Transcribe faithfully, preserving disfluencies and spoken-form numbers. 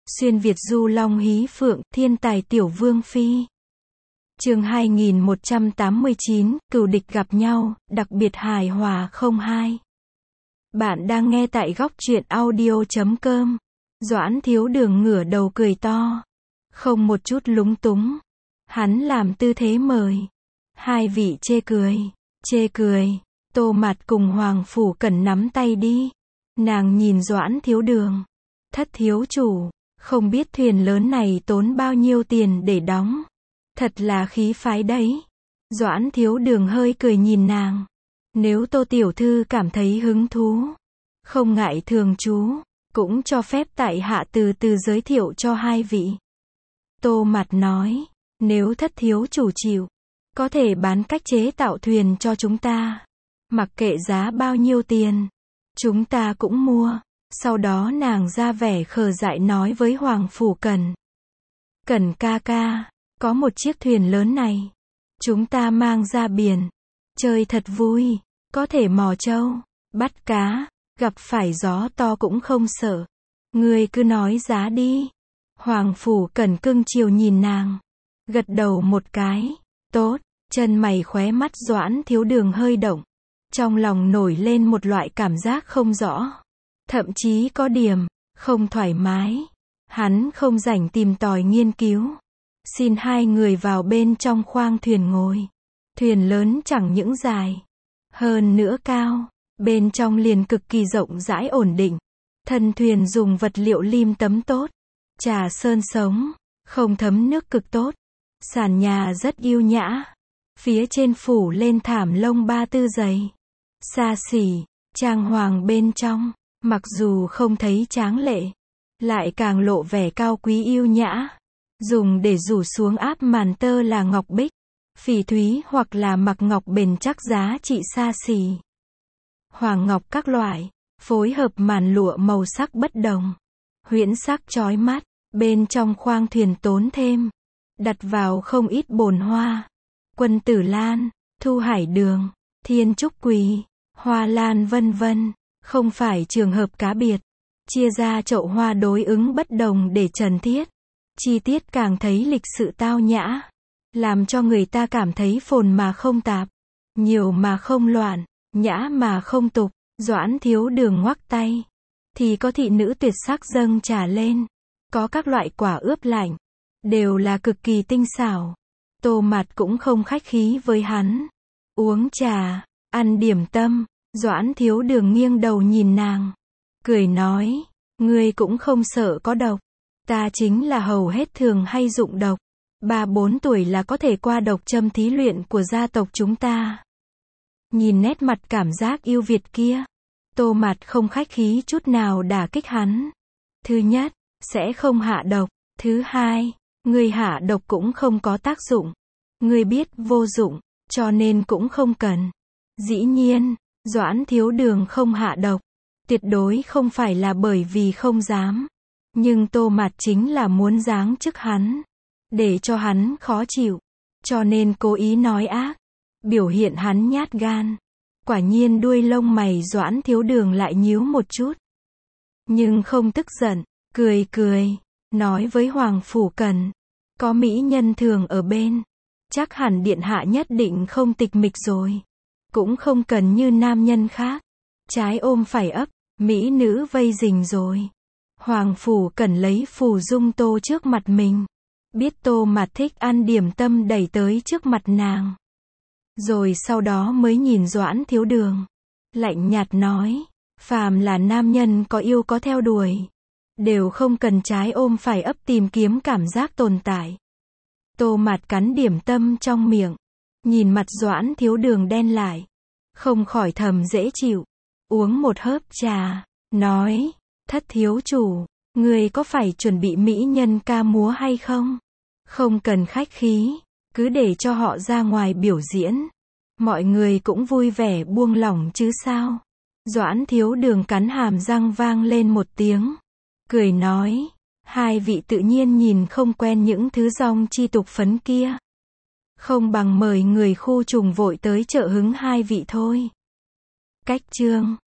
Xuyên Việt du long hí phượng, thiên tài tiểu vương phi. Chương hai nghìn một trăm tám mươi chín, cừu địch gặp nhau, đặc biệt hài hòa không hai. Bạn đang nghe tại góc truyện audio chấm com. Doãn Thiếu Đường ngửa đầu cười to, không một chút lúng túng. Hắn làm tư thế mời. Hai vị chê cười, chê cười. Tô Mạt cùng Hoàng Phủ Cẩn nắm tay đi. Nàng nhìn Doãn Thiếu Đường. Thất thiếu chủ, không biết thuyền lớn này tốn bao nhiêu tiền để đóng. Thật là khí phái đấy. Doãn Thiếu Đường hơi cười nhìn nàng. Nếu Tô tiểu thư cảm thấy hứng thú, không ngại thường trú, cũng cho phép tại hạ từ từ giới thiệu cho hai vị. Tô Mạt nói, nếu thất thiếu chủ chịu, có thể bán cách chế tạo thuyền cho chúng ta. Mặc kệ giá bao nhiêu tiền, chúng ta cũng mua. Sau đó nàng ra vẻ khờ dại nói với Hoàng Phủ Cẩn. Cẩn ca ca, có một chiếc thuyền lớn này. Chúng ta mang ra biển. Chơi thật vui. Có thể mò trâu, bắt cá, gặp phải gió to cũng không sợ. Ngươi cứ nói giá đi. Hoàng Phủ Cẩn cưng chiều nhìn nàng. Gật đầu một cái. Tốt. Chân mày khóe mắt Doãn Thiếu Đường hơi động. Trong lòng nổi lên một loại cảm giác không rõ. Thậm chí có điểm không thoải mái. Hắn không rảnh tìm tòi nghiên cứu. Xin hai người vào bên trong khoang thuyền ngồi. Thuyền lớn chẳng những dài, hơn nữa cao. Bên trong liền cực kỳ rộng rãi ổn định. Thân thuyền dùng vật liệu lim tấm tốt. Trà sơn sống, không thấm nước cực tốt. Sàn nhà rất yêu nhã. Phía trên phủ lên thảm lông ba tư dày. Xa xỉ, trang hoàng bên trong. Mặc dù không thấy tráng lệ, lại càng lộ vẻ cao quý yêu nhã. Dùng để rủ xuống áp màn tơ là ngọc bích, phỉ thúy hoặc là mặc ngọc bền chắc giá trị xa xỉ. Hoàng ngọc các loại, phối hợp màn lụa màu sắc bất đồng. Huyễn sắc chói mắt, bên trong khoang thuyền tốn thêm. Đặt vào không ít bồn hoa. Quân tử lan, thu hải đường, thiên trúc quỳ, hoa lan vân vân. Không phải trường hợp cá biệt. Chia ra chậu hoa đối ứng bất đồng để trần thiết. Chi tiết càng thấy lịch sự tao nhã. Làm cho người ta cảm thấy phồn mà không tạp. Nhiều mà không loạn. Nhã mà không tục. Doãn Thiếu Đường ngoắc tay. Thì có thị nữ tuyệt sắc dâng trà lên. Có các loại quả ướp lạnh. Đều là cực kỳ tinh xảo. Tô Mạt cũng không khách khí với hắn. Uống trà, ăn điểm tâm. Doãn Thiếu Đường nghiêng đầu nhìn nàng. Cười nói, ngươi cũng không sợ có độc. Ta chính là hầu hết thường hay dụng độc. Ba bốn tuổi là có thể qua độc châm thí luyện của gia tộc chúng ta. Nhìn nét mặt cảm giác yêu Việt kia. Tô Mạt không khách khí chút nào đả kích hắn. Thứ nhất, sẽ không hạ độc. Thứ hai, ngươi hạ độc cũng không có tác dụng. Ngươi biết vô dụng, cho nên cũng không cần. Dĩ nhiên, Doãn Thiếu Đường không hạ độc. Tuyệt đối không phải là bởi vì không dám. Nhưng Tô Mạt chính là muốn giáng chức hắn. Để cho hắn khó chịu. Cho nên cố ý nói ác. Biểu hiện hắn nhát gan. Quả nhiên đuôi lông mày Doãn Thiếu Đường lại nhíu một chút. Nhưng không tức giận. Cười cười. Nói với Hoàng Phủ Cẩn. Có mỹ nhân thường ở bên. Chắc hẳn điện hạ nhất định không tịch mịch rồi. Cũng không cần như nam nhân khác. Trái ôm phải ấp, mỹ nữ vây rình rồi. Hoàng Phủ Cẩn lấy phù dung tô trước mặt mình. Biết Tô Mạt thích ăn điểm tâm đẩy tới trước mặt nàng. Rồi sau đó mới nhìn Doãn Thiếu Đường. Lạnh nhạt nói, phàm là nam nhân có yêu có theo đuổi. Đều không cần trái ôm phải ấp tìm kiếm cảm giác tồn tại. Tô Mạt cắn điểm tâm trong miệng. Nhìn mặt Doãn Thiếu Đường đen lại. Không khỏi thầm dễ chịu. Uống một hớp trà. Nói. Thất thiếu chủ. Người có phải chuẩn bị mỹ nhân ca múa hay không? Không cần khách khí. Cứ để cho họ ra ngoài biểu diễn. Mọi người cũng vui vẻ buông lỏng chứ sao. Doãn Thiếu Đường cắn hàm răng vang lên một tiếng. Cười nói. Hai vị tự nhiên nhìn không quen những thứ dong chi tục phấn kia. Không bằng mời người khu trùng vội tới trợ hứng hai vị thôi. Cách chương